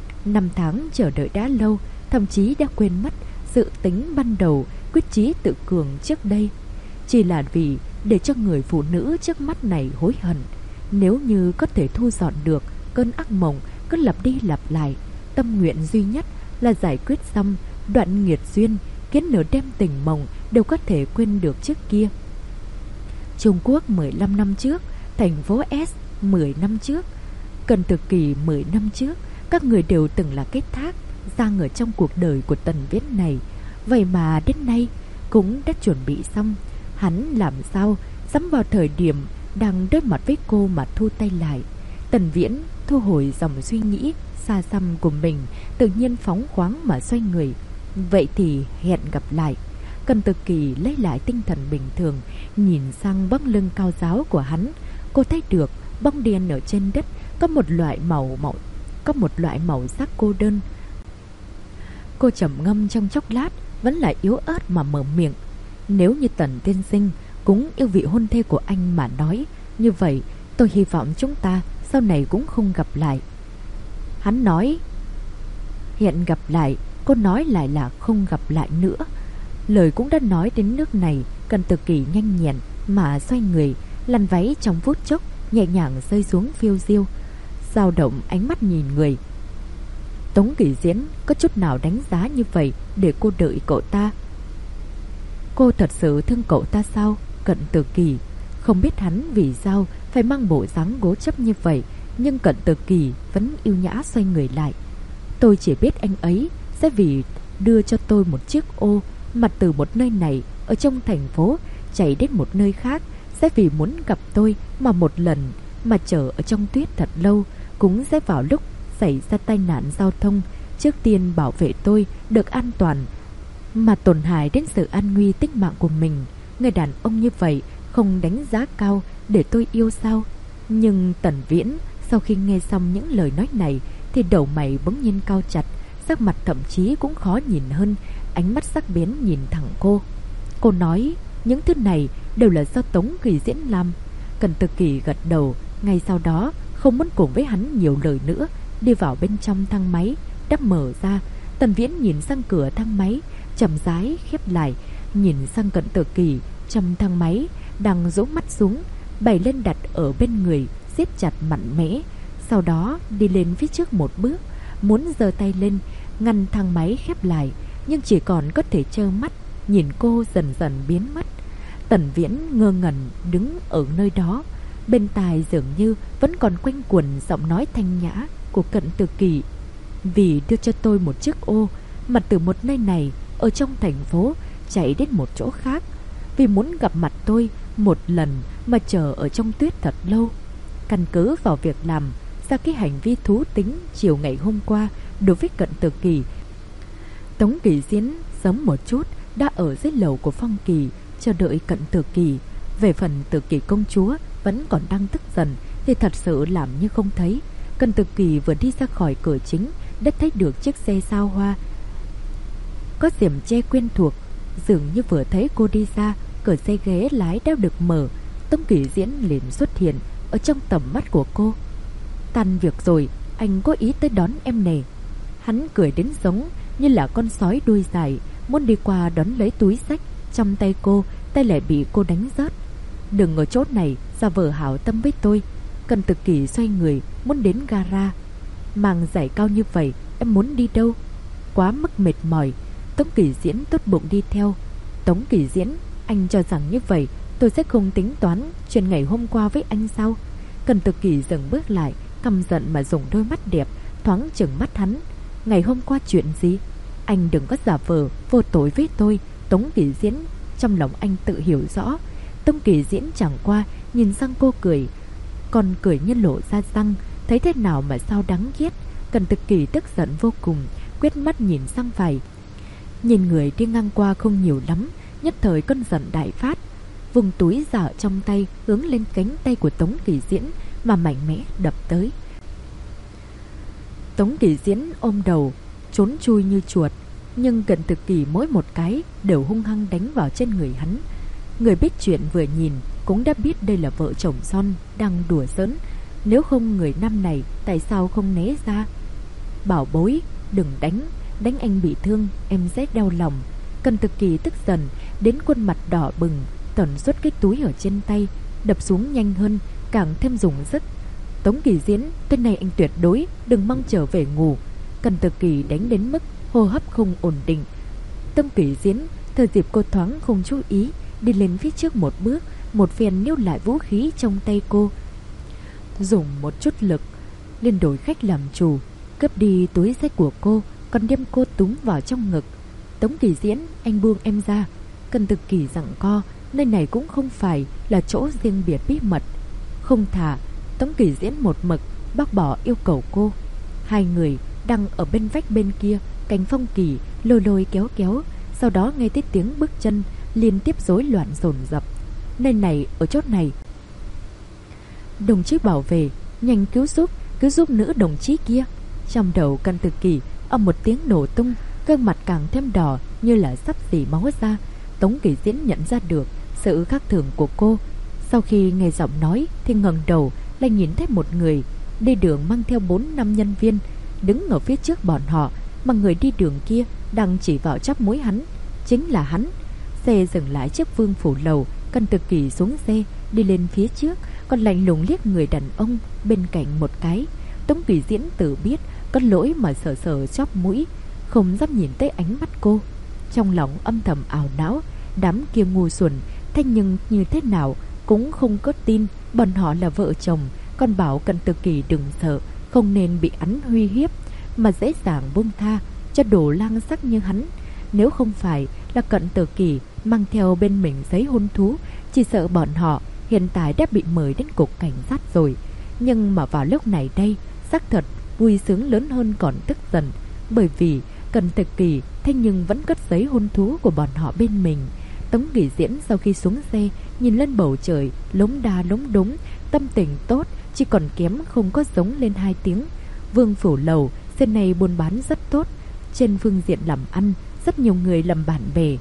5 tháng chờ đợi đã lâu, thậm chí đã quên mất dự tính ban đầu, quyết chí tự cường trước đây. Chỉ là vì để cho người phụ nữ trước mắt này hối hận. Nếu như có thể thu dọn được cơn ác mộng cứ lặp đi lặp lại, tâm nguyện duy nhất là giải quyết xong đoạn nghiệt duyên, khiến nửa đêm tình mộng đều có thể quên được trước kia. Trung Quốc 15 năm trước, thành phố S 10 năm trước, Cần Từ Kỳ 10 năm trước, các người đều từng là kết thác giang ở trong cuộc đời của Tần Viễn này. Vậy mà đến nay cũng đã chuẩn bị xong. Hắn làm sao dám vào thời điểm đang đối mặt với cô mà thu tay lại? Tần Viễn thu hồi dòng suy nghĩ xa xăm của mình, tự nhiên phóng khoáng mà xoay người. Vậy thì hẹn gặp lại. Cần Từ Kỳ lấy lại tinh thần bình thường, nhìn sang bóng lưng cao ráo của hắn. Cô thấy được bóng đen ở trên đất có một loại màu sắc cô đơn. Cô trầm ngâm trong chốc lát, vẫn là yếu ớt mà mở miệng. Nếu như Tần tiên sinh cũng yêu vị hôn thê của anh mà nói, như vậy tôi hy vọng chúng ta sau này cũng không gặp lại. Hắn nói hẹn gặp lại, cô nói lại là không gặp lại nữa. Lời cũng đã nói đến nước này, Cần Từ Kỳ nhanh nhẹn mà xoay người, làn váy trong phút chốc nhẹ nhàng rơi xuống phiêu diêu, dao động ánh mắt nhìn người. Tống Kỳ Diễn có chút nào đánh giá như vậy để cô đợi cậu ta? Cô thật sự thương cậu ta sao? Cận Từ Kỳ không biết hắn vì sao phải mang bộ dáng cố chấp như vậy, nhưng Cận Từ Kỳ vẫn yêu nhã xoay người lại. Tôi chỉ biết anh ấy sẽ vì đưa cho tôi một chiếc ô mà từ một nơi này ở trong thành phố chạy đến một nơi khác, sẽ vì muốn gặp tôi mà một lần mà chờ ở trong tuyết thật lâu, cũng sẽ vào lúc xảy ra tai nạn giao thông trước tiên bảo vệ tôi được an toàn mà tổn hại đến sự an nguy tính mạng của mình. Người đàn ông như vậy không đánh giá cao để tôi yêu sao? Nhưng Tần Viễn sau khi nghe xong những lời nói này thì đầu mày bỗng nhiên cau chặt, sắc mặt thậm chí cũng khó nhìn hơn, ánh mắt sắc bén nhìn thẳng cô. Cô nói những thứ này đều là do Tống Kỳ Diễn làm. Cần Từ Kỳ gật đầu, ngay sau đó không muốn cùng với hắn nhiều lời nữa, đi vào bên trong thang máy đã mở ra. Tần Viễn nhìn sang cửa thang máy, chậm rãi khép lại, nhìn sang Cận Từ Kỳ trong thang máy đang rũ mắt xuống, bày lên đặt ở bên người, siết chặt mạnh mẽ. Sau đó đi lên phía trước một bước, muốn giơ tay lên ngăn thang máy khép lại, nhưng chỉ còn có thể trơ mắt nhìn cô dần dần biến mất. Tần Viễn ngơ ngẩn đứng ở nơi đó, bên tai dường như vẫn còn quanh quẩn giọng nói thanh nhã của Cận Tử Kỳ. Vì đưa cho tôi một chiếc ô mà từ một nơi này ở trong thành phố chạy đến một chỗ khác, vì muốn gặp mặt tôi một lần mà chờ ở trong tuyết thật lâu. Căn cứ vào việc làm ra cái hành vi thú tính chiều ngày hôm qua đối với Cận Tử Kỳ, Tống Kỳ Diễn sớm một chút đã ở dưới lầu của Phong Kỳ chờ đợi Cận Tử Kỳ. Về phần Tử Kỳ công chúa vẫn còn đang tức giận thì thật sự làm như không thấy. Cận Tử Kỳ vừa đi ra khỏi cửa chính đã thấy được chiếc xe sao hoa có rèm che quen thuộc. Dường như vừa thấy cô đi ra, cửa xe ghế lái đã được mở. Tống Kỳ Diễn liền xuất hiện ở trong tầm mắt của cô. Tan việc rồi, anh có ý tới đón em nè. Hắn cười đến giống như là con sói đuôi dài, muốn đi qua đón lấy túi xách trong tay cô, tay lại bị cô đánh rớt. Đừng ở chỗ này giả vờ hảo tâm với tôi. Cận Tử Kỳ xoay người muốn đến gara. Mang giày cao như vậy em muốn đi đâu? Quá mức mệt mỏi. Tống Kỳ Diễn tốt bụng đi theo. Tống Kỳ Diễn, anh cho rằng như vậy tôi sẽ không tính toán chuyện ngày hôm qua với anh sao? Cận Tử Kỳ dừng bước lại, căm giận mà dùng đôi mắt đẹp thoáng chừng mắt hắn. Ngày hôm qua chuyện gì? Anh đừng có giả vờ vô tội với tôi. Tống Kỳ Diễn trong lòng anh tự hiểu rõ. Tống Kỳ Diễn chẳng qua nhìn sang cô cười, còn cười như lộ ra răng, thấy thế nào mà sao đáng ghét. Cận Tử Kỳ tức giận vô cùng, quét mắt nhìn sang phải, nhìn người đi ngang qua không nhiều lắm, nhất thời cơn giận đại phát, vùng túi giả trong tay hướng lên cánh tay của Tống Kỳ Diễn mà mạnh mẽ đập tới. Tống Kỳ Diễn ôm đầu trốn chui như chuột, nhưng Cận Tử Kỳ mỗi một cái đều hung hăng đánh vào trên người hắn. Người biết chuyện vừa nhìn cũng đã biết đây là vợ chồng son đang đùa giỡn. Nếu không người nam này tại sao không né ra? Bảo bối, đừng đánh, đánh anh bị thương em sẽ đau lòng. Cận Tử Kỳ tức giận đến khuôn mặt đỏ bừng, tẩn xuất cái túi ở trên tay, đập xuống nhanh hơn, càng thêm dùng sức. Tống Kỳ Diễn, tên này anh tuyệt đối đừng mong trở về ngủ. Cận Tử Kỳ đánh đến mức hô hấp không ổn định. Tống Kỳ Diễn thời dịp cô thoáng không chú ý, đi lên phía trước một bước, một phen níu lại vũ khí trong tay cô, dùng một chút lực liền đổi khách làm chủ, cướp đi túi sách của cô, còn đem cô túm vào trong ngực. Tống Kỳ Diễn, anh buông em ra. Cận Tử Kỳ giằng co, nơi này cũng không phải là chỗ riêng biệt bí mật. Không thả. Tống Kỳ Diễn một mực bác bỏ yêu cầu cô. Hai người đang ở bên vách bên kia, cánh Phong Kỳ lôi lôi kéo kéo, sau đó nghe thấy tiếng bước chân liên tiếp rối loạn dồn dập. Nơi này, ở chốt này. Đồng chí bảo vệ, nhanh cứu giúp nữ đồng chí kia. Trong đầu Cận Tử Kỳ âm một tiếng nổ tung, gương mặt càng thêm đỏ như là sắp xỉ máu ra. Tống Kỳ Diễn nhận ra được sự khác thường của cô. Sau khi nghe giọng nói thì ngẩng đầu lại nhìn thấy một người đi đường mang theo 4-5 nhân viên đứng ở phía trước bọn họ, mà người đi đường kia đang chỉ vào chóp mũi hắn. Chính là hắn. Xe dừng lại trước Vương Phủ lầu. Cận Tử Kỳ xuống xe đi lên phía trước, còn lạnh lùng liếc người đàn ông bên cạnh một cái. Tống Kỳ Diễn tự biết có lỗi mà sờ sờ chóp mũi, không dám nhìn tới ánh mắt cô. Trong lòng âm thầm ảo não, đám kia ngu xuẩn, thế nhưng như thế nào cũng không có tin bọn họ là vợ chồng, còn bảo Cận Tử Kỳ đừng sợ, không nên bị hắn uy hiếp mà dễ dàng buông tha cho đồ lang sắc như hắn. Nếu không phải là Cận Tử Kỳ mang theo bên mình giấy hôn thú, chỉ sợ bọn họ hiện tại đã bị mời đến cục cảnh sát rồi. Nhưng mà vào lúc này đây, xác thật vui sướng lớn hơn còn tức giận, bởi vì Cận Tử Kỳ thế nhưng vẫn cất giấy hôn thú của bọn họ bên mình. Tống Kỳ Diễn sau khi xuống xe nhìn lên bầu trời lống đa lống đống, tâm tình tốt, chỉ còn kém không có giống lên 2 tiếng. Vương Phủ lầu xưa này buôn bán rất tốt, trên phương diện làm ăn rất nhiều người làm bạn bè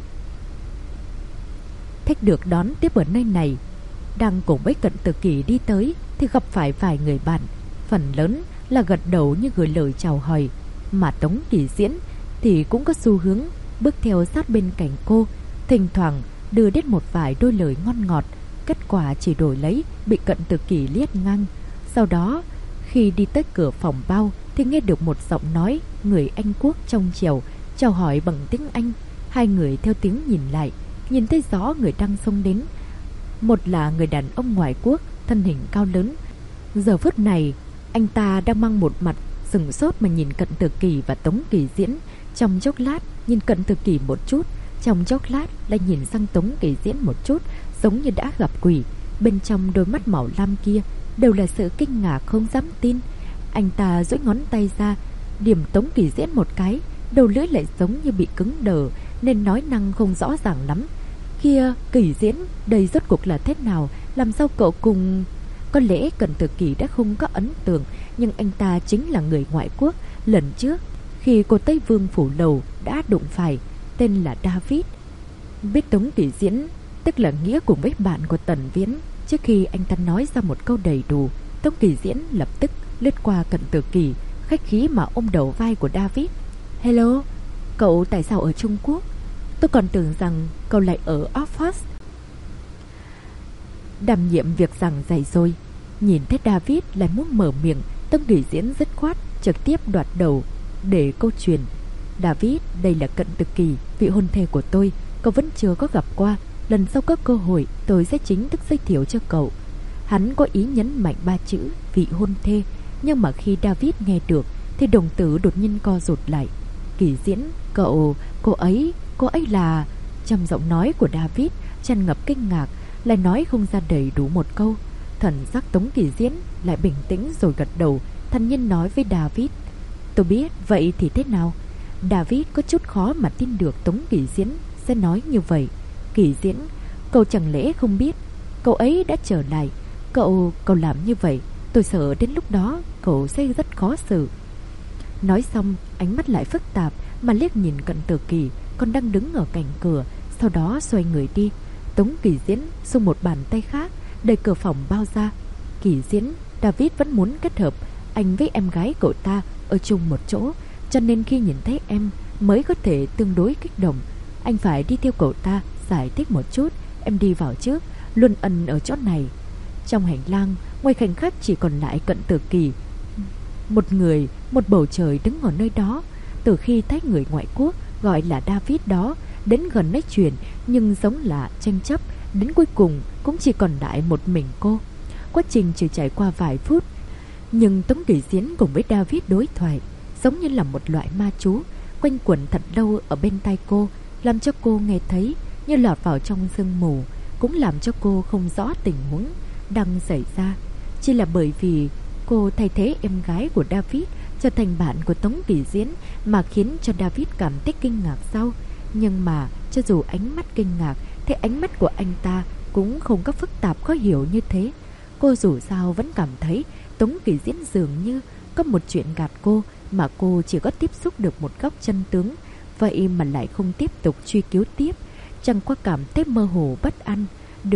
thích được đón tiếp ở nơi này. Đang cùng với Cận Tử Kỳ đi tới thì gặp phải vài người bạn, phần lớn là gật đầu như gửi lời chào hỏi, mà Tống Kỳ Diễn thì cũng có xu hướng bước theo sát bên cạnh cô, thỉnh thoảng đưa đến một vài đôi lời ngon ngọt. Kết quả chỉ đổi lấy bị Cận Tử Kỳ liếc ngang. Sau đó Khi đi tới cửa phòng bao thì nghe được một giọng nói người Anh Quốc trong trẻo chào hỏi bằng tiếng Anh. Hai người theo tiếng nhìn lại, nhìn thấy rõ người đang xông đến. Một là người đàn ông ngoại quốc, thân hình cao lớn. Giờ phút này anh ta đang mang một mặt sừng sốt mà nhìn Cận Tử Kỳ và Tống Kỳ Diễn. Trong chốc lát nhìn Cận Tử Kỳ một chút, trong chốc lát lại nhìn sang Tống Kỳ Diễn một chút, giống như đã gặp quỷ. Bên trong đôi mắt màu lam kia đều là sự kinh ngạc không dám tin. Anh ta duỗi ngón tay ra điểm Tống Kỳ Diễn một cái, đầu lưỡi lại giống như bị cứng đờ nên nói năng không rõ ràng lắm. Kia, Kỳ Diễn, đây rốt cuộc là thế nào? Làm sao cậu cùng... Có lẽ Cận Tử Kỳ đã không có ấn tượng, nhưng anh ta chính là người ngoại quốc. Lần trước khi cô Tây Vương Phủ Lầu đã đụng phải, tên là David. Biết Tống Kỳ Diễn tức là nghĩa cùng với bạn của Tần Viễn. Trước khi anh ta nói ra một câu đầy đủ, Tống Kỳ Diễn lập tức lướt qua Cận Tử Kỳ, khách khí mà ôm đầu vai của David. Hello, cậu tại sao ở Trung Quốc? Tôi còn tưởng rằng cậu lại ở Oxford. Đảm nhiệm việc giảng dạy rồi. Nhìn thấy David lại muốn mở miệng, Tống Kỳ Diễn dứt khoát trực tiếp đoạt đầu để câu chuyện. David, đây là Cận Tử Kỳ, vị hôn thê của tôi. Cậu vẫn chưa có gặp qua. Lần sau có cơ hội tôi sẽ chính thức giới thiệu cho cậu. Hắn có ý nhấn mạnh 3 chữ vị hôn thê, nhưng mà khi David nghe được thì đồng tử đột nhiên co rụt lại. Kỳ Diễn, cô ấy là... Trong giọng nói của David tràn ngập kinh ngạc, lại nói không ra đầy đủ một câu. Thần sắc Tống Kỳ Diễn lại bình tĩnh rồi gật đầu, thản nhiên nói với David. Tôi biết, vậy thì thế nào? David có chút khó mà tin được Tống Kỳ Diễn sẽ nói như vậy. Kỳ Diễn, cậu chẳng lẽ không biết cậu ấy đã trở lại? Cậu làm như vậy, tôi sợ đến lúc đó cậu sẽ rất khó xử. Nói xong, ánh mắt lại phức tạp mà liếc nhìn Cận Tử Kỳ còn đang đứng ở cạnh cửa, sau đó xoay người đi. Tống Kỳ Diễn dùng một bàn tay khác đẩy cửa phòng bao ra. Kỳ Diễn, David vẫn muốn kết hợp anh với em gái cậu ta ở chung một chỗ, cho nên khi nhìn thấy em mới có thể tương đối kích động. Anh phải đi theo cậu ta giải thích một chút. Em đi vào trước, Luân Ân ở chỗ này. Trong hành lang, ngoài khoảnh khắc chỉ còn lại Cận Tử Kỳ một người, một bầu trời đứng ở nơi đó. Từ khi thấy người ngoại quốc gọi là David đó đến gần nói chuyện nhưng giống là tranh chấp, đến cuối cùng cũng chỉ còn lại một mình cô. Quá trình chỉ trải qua vài phút, nhưng Tống Kỳ Diễn cùng với David đối thoại giống như là một loại ma chú quanh quẩn thật lâu ở bên tai cô, làm cho cô nghe thấy như lọt vào trong sương mù, cũng làm cho cô không rõ tình huống đang xảy ra. Chỉ là bởi vì cô thay thế em gái của David trở thành bạn của Tống Kỳ Diễn mà khiến cho David cảm thấy kinh ngạc sau. Nhưng mà cho dù ánh mắt kinh ngạc thì ánh mắt của anh ta cũng không có phức tạp khó hiểu như thế. Cô dù sao vẫn cảm thấy Tống Kỳ Diễn dường như có một chuyện gạt cô, mà cô chỉ có tiếp xúc được một góc chân tướng. Vậy mà lại không tiếp tục truy cứu tiếp. Chẳng qua cảm thấy mơ hồ bất an.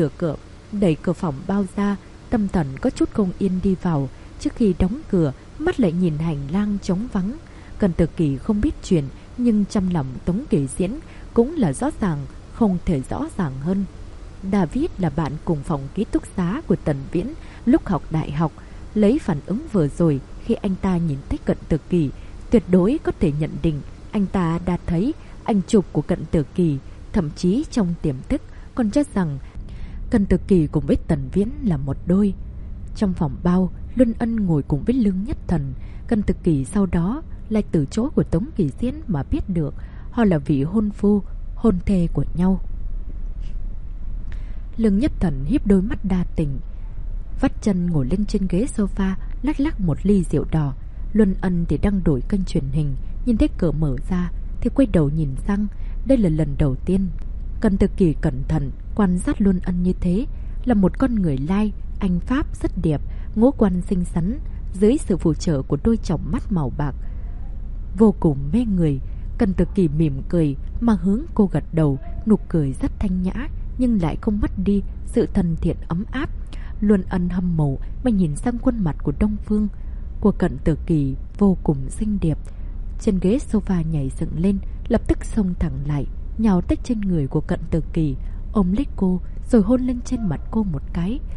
Đẩy cửa phòng bao ra, tâm thần có chút không yên đi vào. Trước khi đóng cửa, mắt lại nhìn hành lang trống vắng. Cận Tử Kỳ không biết chuyện, nhưng trong lòng Tống Kỳ Diễn cũng là rõ ràng, không thể rõ ràng hơn. David là bạn cùng phòng ký túc xá của Tần Viễn lúc học đại học. Lấy phản ứng vừa rồi khi anh ta nhìn thấy Cận Tử Kỳ, tuyệt đối có thể nhận định anh ta đã thấy ảnh chụp của Cận Tử Kỳ, thậm chí trong tiềm thức còn cho rằng Cận Tử Kỳ cùng với Tần Viễn là một đôi. Trong phòng bao, Luân Ân ngồi cùng với Lương Nhất Thần. Cận Tử Kỳ sau đó lại từ chỗ của Tống Kỳ Diễn mà biết được họ là vị hôn phu, hôn thê của nhau. Lương Nhất Thần híp đôi mắt đa tình, vắt chân ngồi lên trên ghế sofa, lắc lắc một ly rượu đỏ. Luân Ân thì đang đổi kênh truyền hình, nhìn thấy cửa mở ra thì quay đầu nhìn sang. Đây là lần đầu tiên Cận Tử Kỳ cẩn thận quan sát Luân Ân như thế. Là một con người lai, anh Pháp rất đẹp, ngũ quan xinh xắn, dưới sự phù trợ của đôi tròng mắt màu bạc vô cùng mê người. Cận Tử Kỳ mỉm cười mà hướng cô gật đầu, nụ cười rất thanh nhã nhưng lại không mất đi sự thân thiện ấm áp. Luân Ân hâm mộ mà nhìn sang khuôn mặt của Đông Phương của Cận Tử Kỳ vô cùng xinh đẹp. Trên ghế sofa nhảy dựng lên, lập tức xông thẳng lại, nhào tới trên người của Cận Tử Kỳ, ôm lấy cô rồi hôn lên trên mặt cô một cái.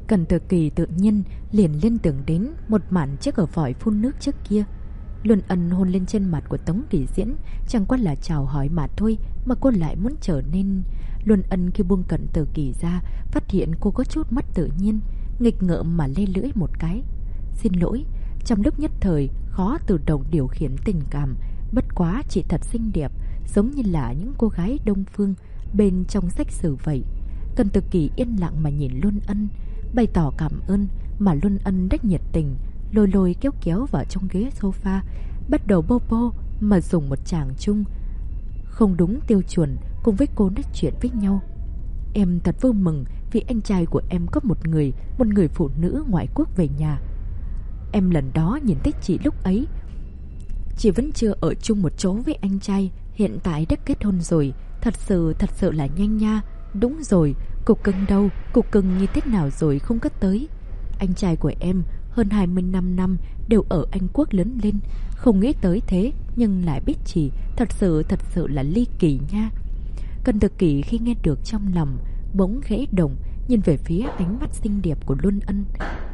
Cần Tử Kỳ tự nhiên liền liên tưởng đến một màn chiếc ở vòi phun nước trước kia. Luân Ân hôn lên trên mặt của Tống Kỳ Diễn chẳng qua là chào hỏi mà thôi, mà cô lại muốn trở nên... Luân Ân khi buông Cận Tử Kỳ ra, phát hiện cô có chút mất tự nhiên, nghịch ngợm mà lê lưỡi một cái. Xin lỗi, trong lúc nhất thời khó tự động điều khiển tình cảm, bất quá chị thật xinh đẹp, giống như là những cô gái Đông Phương bên trong sách sử vậy. Cần Tử Kỳ yên lặng mà nhìn Luân Ân, bày tỏ cảm ơn, mà Luân Ân rất nhiệt tình, lôi lôi kéo kéo vào trong ghế sofa, bắt đầu bô bô mà dùng một tràng chung không đúng tiêu chuẩn cùng với cô nói chuyện với nhau. Em thật vui mừng vì anh trai của em có một người phụ nữ ngoại quốc về nhà. Em lần đó nhìn thấy chị lúc ấy, chị vẫn chưa ở chung một chỗ với anh trai, hiện tại đã kết hôn rồi, thật sự là nhanh nha. Đúng rồi, cục cưng đâu, cục cưng như thế nào rồi không có tới. Anh trai của em hơn 25 năm đều ở Anh Quốc lớn lên, không nghĩ tới thế, nhưng lại biết chị, thật sự là ly kỳ nha. Cần Tử Kỳ khi nghe được trong lòng bỗng khẽ động, nhìn về phía ánh mắt xinh đẹp của Luân Ân.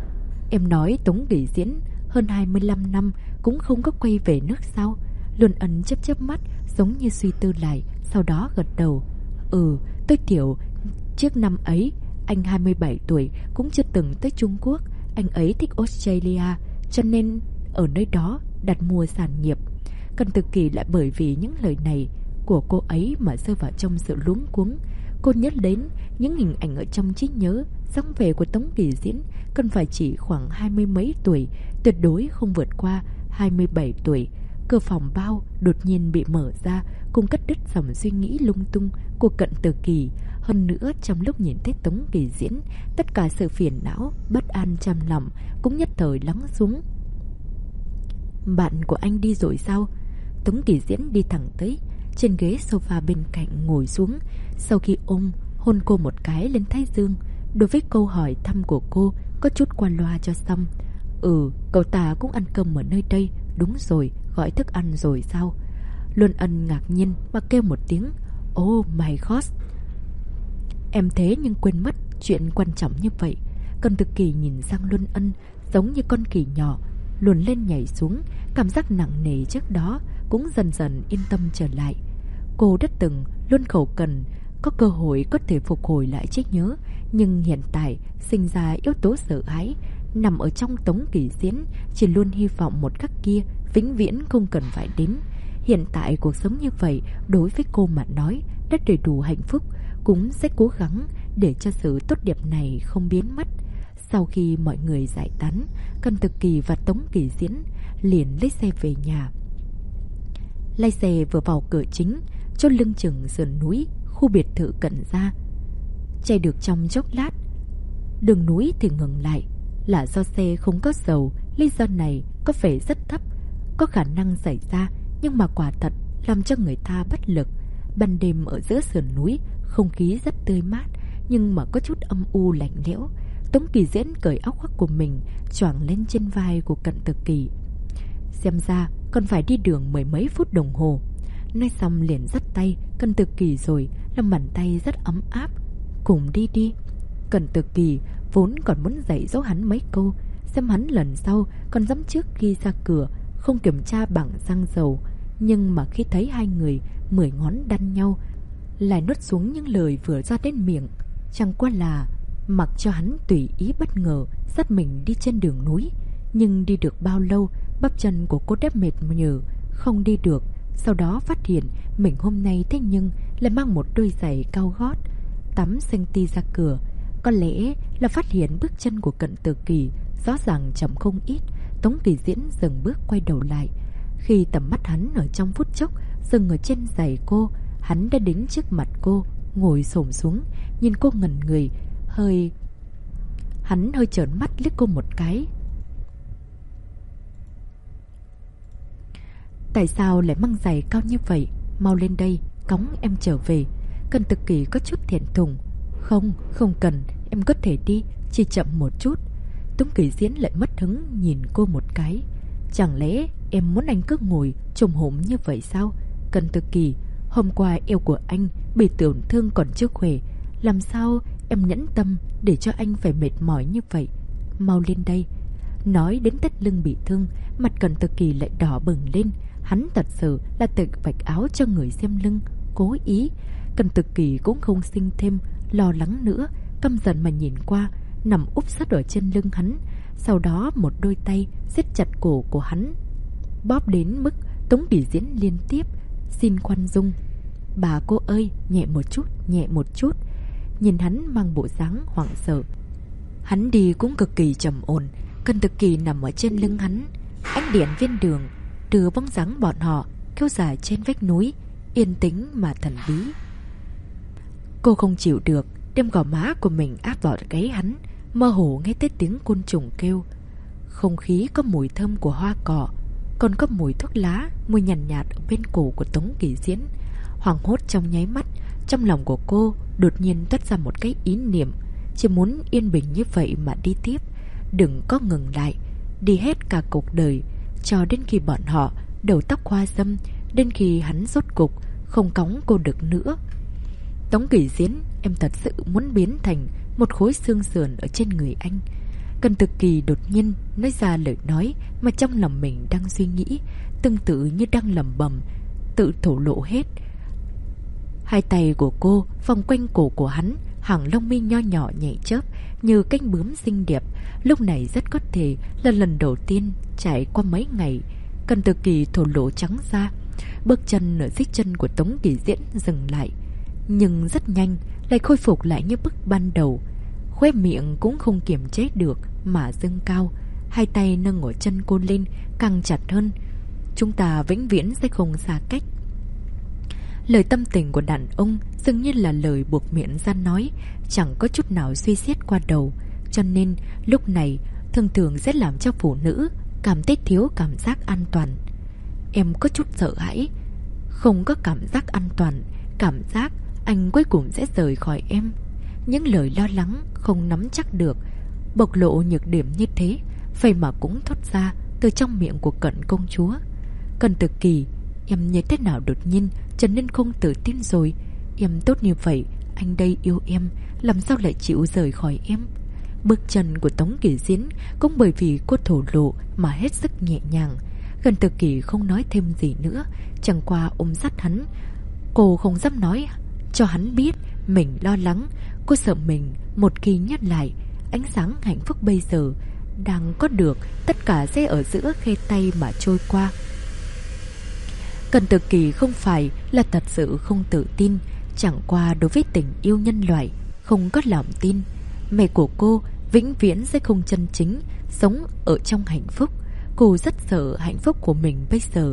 Em nói Tống Kỳ Diễn hơn 25 năm cũng không có quay về nước sao? Luân Ân chớp chớp mắt, giống như suy tư lại, sau đó gật đầu. Tôi hiểu, trước năm ấy anh 27 tuổi cũng chưa từng tới Trung Quốc. Anh ấy thích Australia, cho nên ở nơi đó đặt mua sản nghiệp. Cần Tử Kỳ lại bởi vì những lời này của cô ấy mà rơi vào trong sự luống cuống. Cô nhớ đến những hình ảnh ở trong trí nhớ, dáng vẻ của Tống Kỳ Diễn cần phải chỉ khoảng 20 mấy tuổi, tuyệt đối không vượt qua 27 tuổi. Cửa phòng bao đột nhiên bị mở ra, cùng cắt đứt dòng suy nghĩ lung tung của Cận Tử Kỳ. Hơn nữa, trong lúc nhìn thấy Tống Kỳ Diễn, tất cả sự phiền não, bất an trong lòng cũng nhất thời lắng xuống. Bạn của anh đi rồi sao? Tống Kỳ Diễn đi thẳng tới trên ghế sofa bên cạnh ngồi xuống, sau khi hôn cô một cái lên thái dương. Đối với câu hỏi thăm của cô, có chút qua loa cho xong. Cậu ta cũng ăn cơm ở nơi đây. Đúng rồi, gọi thức ăn rồi sao? Luân Ân ngạc nhiên mà kêu một tiếng Oh my god. Em thế nhưng quên mất chuyện quan trọng như vậy. Cần Tử Kỳ nhìn sang Luân Ân, giống như con khỉ nhỏ luồn lên nhảy xuống. Cảm giác nặng nề trước đó cũng dần dần yên tâm trở lại. Cô đã từng luôn khẩu cần có cơ hội có thể phục hồi lại trí nhớ, nhưng hiện tại sinh ra yếu tố sợ hãi nằm ở trong Tống Kỳ Diễn, chỉ luôn hy vọng một khắc kia vĩnh viễn không cần phải đến. Hiện tại cuộc sống như vậy đối với cô mà nói đã đầy đủ hạnh phúc, cũng sẽ cố gắng để cho sự tốt đẹp này không biến mất. Sau khi mọi người giải tán, Cần Tử Kỳ và Tống Kỳ Diễn liền lấy xe về nhà. Lái xe vừa vào cửa chính, chốt lưng chừng sườn núi, khu biệt thự Cận gia. Chạy được trong chốc lát, đường núi thì ngừng lại, là do xe không có dầu. Lý do này có vẻ rất thấp, có khả năng xảy ra, nhưng mà quả thật làm cho người ta bất lực. Ban đêm ở giữa sườn núi, không khí rất tươi mát, nhưng mà có chút âm u lạnh lẽo. Tống Kỳ Diễn cởi áo khoác của mình choàng lên trên vai của Cận Tử Kỳ. Xem ra còn phải đi đường mười mấy phút đồng hồ. Nói xong liền dắt tay Cận Tử Kỳ rồi, làm bàn tay rất ấm áp. Cùng đi đi. Cận Tử Kỳ vốn còn muốn dạy dỗ hắn mấy câu, xem hắn lần sau còn dám trước khi ra cửa không kiểm tra bằng xăng dầu. Nhưng mà khi thấy hai người 10 ngón đan nhau, lại nuốt xuống những lời vừa ra đến miệng. Chẳng qua là mặc cho hắn tùy ý bất ngờ dắt mình đi trên đường núi. Nhưng đi được bao lâu, bắp chân của cô đã mệt nhừ, không đi được. Sau đó phát hiện mình hôm nay thế nhưng lại mang một đôi giày cao gót 8cm ra cửa. Có lẽ là phát hiện bước chân của Cận Tử Kỳ rõ ràng chậm không ít. Tống Kỳ Diễn dừng bước quay đầu lại. Khi tầm mắt hắn ở trong phút chốc dừng ở trên giày cô, hắn đã đến trước mặt cô, ngồi xổm xuống, nhìn cô ngẩn người. Hắn hơi trợn mắt liếc cô một cái. Tại sao lại mang giày cao như vậy? Mau lên đây, cõng em trở về. Cận Tử Kỳ có chút thẹn thùng. Không cần, em có thể đi, chỉ chậm một chút. Tống Kỳ Diễn lại mất hứng nhìn cô một cái. Chẳng lẽ em muốn anh cứ ngồi trồm hổm như vậy sao? Cận Tử Kỳ, hôm qua eo của anh bị tổn thương còn chưa khỏe, làm sao em nhẫn tâm để cho anh phải mệt mỏi như vậy. Mau lên đây. Nói đến tất lưng bị thương, mặt Cận Tử Kỳ lại đỏ bừng lên. Hắn thật sự là tự vạch áo cho người xem lưng, cố ý. Cận Tử Kỳ cũng không sinh thêm lo lắng nữa, căm giận mà nhìn qua, nằm úp sát ở trên lưng hắn. Sau đó một đôi tay siết chặt cổ của hắn, bóp đến mức Tống Kỳ Diễn liên tiếp xin khoan dung. Bà cô ơi, nhẹ một chút, nhẹ một chút. Nhìn hắn mang bộ dáng hoảng sợ, hắn đi cũng cực kỳ trầm ổn. Cận Tử Kỳ nằm ở trên lưng hắn, ánh điện viên đường đưa bóng dáng bọn họ kéo dài trên vách núi, yên tĩnh mà thần bí. Cô không chịu được, đem gò má của mình áp vào gáy hắn, mơ hồ nghe thấy tiếng côn trùng kêu. Không khí có mùi thơm của hoa cỏ, còn có mùi thuốc lá, mùi nhàn nhạt ở bên cổ của Tống Kỳ Diễn. Hoảng hốt trong nháy mắt, trong lòng của cô đột nhiên toát ra một cái ý niệm, chỉ muốn yên bình như vậy mà đi tiếp, đừng có ngừng lại, đi hết cả cuộc đời, cho đến khi bọn họ đầu tóc hoa râm, đến khi hắn rốt cục không cõng cô được nữa. Tống Kỳ Diễn, em thật sự muốn biến thành một khối xương sườn ở trên người anh. Cận Tử Kỳ đột nhiên nói ra lời nói mà trong lòng mình đang suy nghĩ, tương tự như đang lẩm bẩm, tự thổ lộ hết. Hai tay của cô vòng quanh cổ của hắn, hàng lông mi nho nhỏ nhảy chớp như cánh bướm xinh đẹp. Lúc này rất có thể là lần đầu tiên trải qua mấy ngày, Cận Tử Kỳ thổ lộ trắng ra. Bước chân ở xích chân của Tống Kỳ Diễn dừng lại, nhưng rất nhanh lại khôi phục lại như bước ban đầu. Khóe miệng cũng không kiềm chế được mà dâng cao, hai tay nâng ở chân cô lên càng chặt hơn. Chúng ta vĩnh viễn sẽ không xa cách. Lời tâm tình của đàn ông dường như là lời buộc miệng ra nói, chẳng có chút nào suy xét qua đầu. Cho nên lúc này thường thường sẽ làm cho phụ nữ cảm thấy thiếu cảm giác an toàn. Em có chút sợ hãi, không có cảm giác an toàn, cảm giác anh cuối cùng sẽ rời khỏi em. Những lời lo lắng không nắm chắc được, bộc lộ nhược điểm như thế, vậy mà cũng thoát ra từ trong miệng của Cận công chúa. Cận Tử Kỳ, em như thế nào đột nhiên trở nên không tự tin rồi? Em tốt như vậy, anh đây yêu em, làm sao lại chịu rời khỏi em? Bước chân của Tống Kỳ Diễn cũng bởi vì cô thổ lộ mà hết sức nhẹ nhàng. Cận Tử Kỳ không nói thêm gì nữa, chẳng qua ôm sát hắn. Cô không dám nói cho hắn biết mình lo lắng. Cô sợ mình một khi nhắc lại, ánh sáng hạnh phúc bây giờ đang có được, tất cả sẽ ở giữa khe tay mà trôi qua. Cận Tử Kỳ không phải là thật sự không tự tin, chẳng qua đối với tình yêu nhân loại không có lòng tin. Mẹ của cô vĩnh viễn sẽ không chân chính sống ở trong hạnh phúc. Cô rất sợ hạnh phúc của mình bây giờ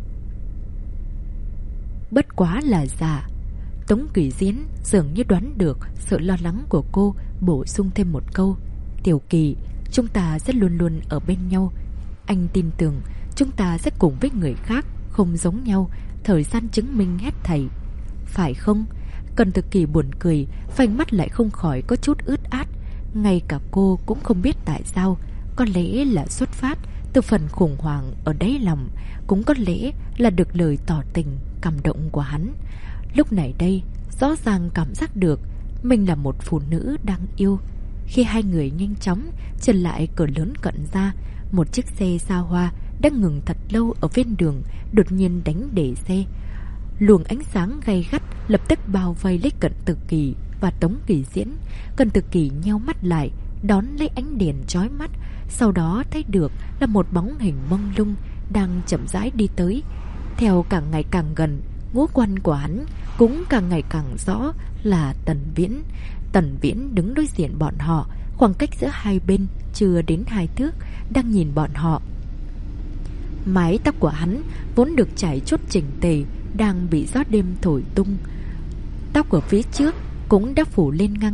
bất quá là giả. Tống Kỳ Diễn dường như đoán được sự lo lắng của cô, bổ sung thêm một câu: Tiểu Kỳ, chúng ta sẽ luôn luôn ở bên nhau. Anh tin tưởng chúng ta sẽ cùng với người khác không giống nhau, thời gian chứng minh hết thảy. Phải không? Cận Tử Kỳ buồn cười, vành mắt lại không khỏi có chút ướt át. Ngay cả cô cũng không biết tại sao, có lẽ là xuất phát từ phần khủng hoảng ở đáy lòng, cũng có lẽ là được lời tỏ tình cảm động của hắn. Lúc này đây, rõ ràng cảm giác được mình là một phụ nữ đang yêu. Khi hai người nhanh chóng trở lại cửa lớn cận ra, một chiếc xe xa hoa đang ngừng thật lâu ở ven đường đột nhiên đánh để xe. Luồng ánh sáng gay gắt lập tức bao vây lấy Cận Tử Kỳ và Tống Kỳ Diễn. Cận Tử Kỳ nheo mắt lại, đón lấy ánh đèn chói mắt, sau đó thấy được là một bóng hình mông lung đang chậm rãi đi tới. Theo càng ngày càng gần, ngũ quan của hắn cũng càng ngày càng rõ là Tần Viễn. Tần Viễn đứng đối diện bọn họ, khoảng cách giữa hai bên chưa đến 2 thước, đang nhìn bọn họ. Mái tóc của hắn vốn được chải chuốt chỉnh tề đang bị gió đêm thổi tung. Tóc ở phía trước cũng đã phủ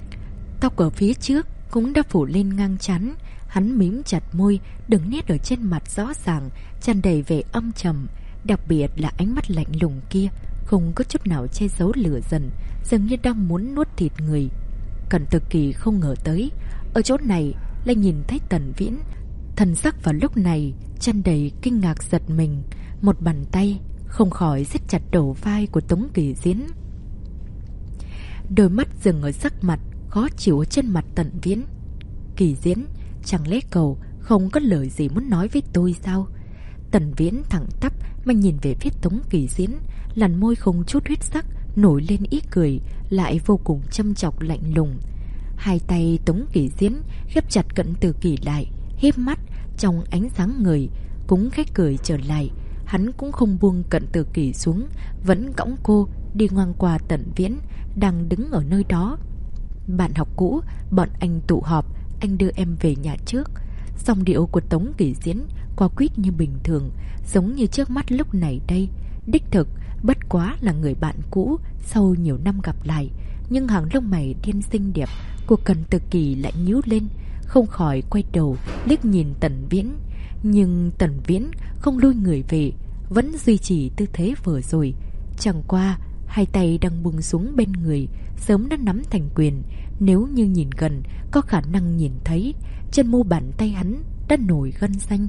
lên ngang trán. Hắn mím chặt môi, đường nét ở trên mặt rõ ràng tràn đầy vẻ âm trầm, đặc biệt là ánh mắt lạnh lùng kia không có chút nào che giấu lửa giận, dường như đang muốn nuốt thịt người. Cận Tử Kỳ không ngờ tới, ở chỗ này lại nhìn thấy Tần Viễn. Thần sắc vào lúc này tràn đầy kinh ngạc giật mình, một bàn tay không khỏi siết chặt đầu vai của Tống Kỳ Diễn. Đôi mắt dừng ở sắc mặt khó chịu ở trên mặt Tần Viễn. Kỳ Diễn, chẳng lẽ cậu không có lời gì muốn nói với tôi sao? Tần Viễn thẳng tắp mà nhìn về phía Tống Kỳ Diễn, làn môi không chút huyết sắc nổi lên ý cười, lại vô cùng châm chọc lạnh lùng. Hai tay Tống Kỳ Diễn ghép chặt Cận Tử Kỳ lại, híp mắt trong ánh sáng người, cũng khẽ cười trở lại. Hắn cũng không buông Cận Tử Kỳ xuống, vẫn cõng cô đi ngang qua Tần Viễn đang đứng ở nơi đó. Bạn học cũ, bọn anh tụ họp, anh đưa em về nhà trước. Giọng điệu của Tống Kỳ Diễn qua quýt như bình thường, giống như trước mắt lúc này đây. Đích thực bất quá là người bạn cũ sau nhiều năm gặp lại, nhưng hàng lông mày điên xinh đẹp của Cận Tử Kỳ lại nhíu lên, không khỏi quay đầu liếc nhìn Tần Viễn. Nhưng Tần Viễn không lui người về, vẫn duy trì tư thế vừa rồi. Chẳng qua hai tay đang buông xuống bên người, sớm đã nắm thành quyền. Nếu như nhìn gần, có khả năng nhìn thấy trên mu bàn tay hắn đã nổi gân xanh.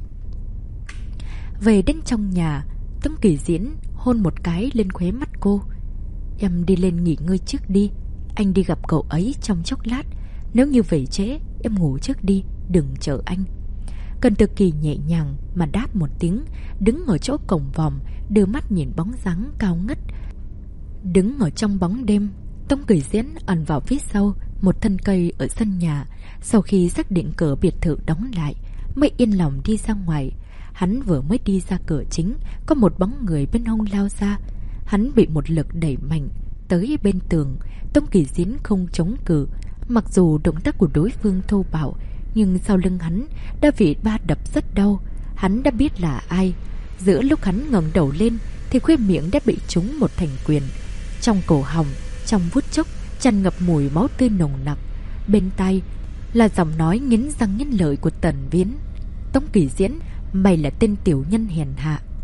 Về đến trong nhà, Tống Kỳ Diễn hôn một cái lên khóe mắt cô. Em đi lên nghỉ ngơi trước đi, anh đi gặp cậu ấy trong chốc lát. Nếu như về trễ, em ngủ trước đi, đừng chờ anh. Cận Tử Kỳ nhẹ nhàng mà đáp một tiếng, đứng ở chỗ cổng vòm, đưa mắt nhìn bóng dáng cao ngất đứng ở trong bóng đêm. Tống Kỳ Diễn ẩn vào phía sau một thân cây ở sân nhà. Sau khi xác định cửa biệt thự đóng lại, mới yên lòng đi ra ngoài. Hắn vừa mới đi ra cửa chính, có một bóng người bên hông lao ra. Hắn bị một lực đẩy mạnh tới bên tường. Tống Kỳ Diễn không chống cự. Mặc dù động tác của đối phương thô bạo, nhưng sau lưng hắn đã bị ba đập rất đau. Hắn đã biết là ai. Giữa lúc hắn ngẩng đầu lên thì khóe miệng đã bị trúng một thành quyền. Trong cổ họng, trong phút chốc tràn ngập mùi máu tươi nồng nặc. Bên tai là giọng nói nghiến răng nghiến lợi của Tần Viễn. Tống Kỳ Diễn, mày là tên tiểu nhân hèn hạ,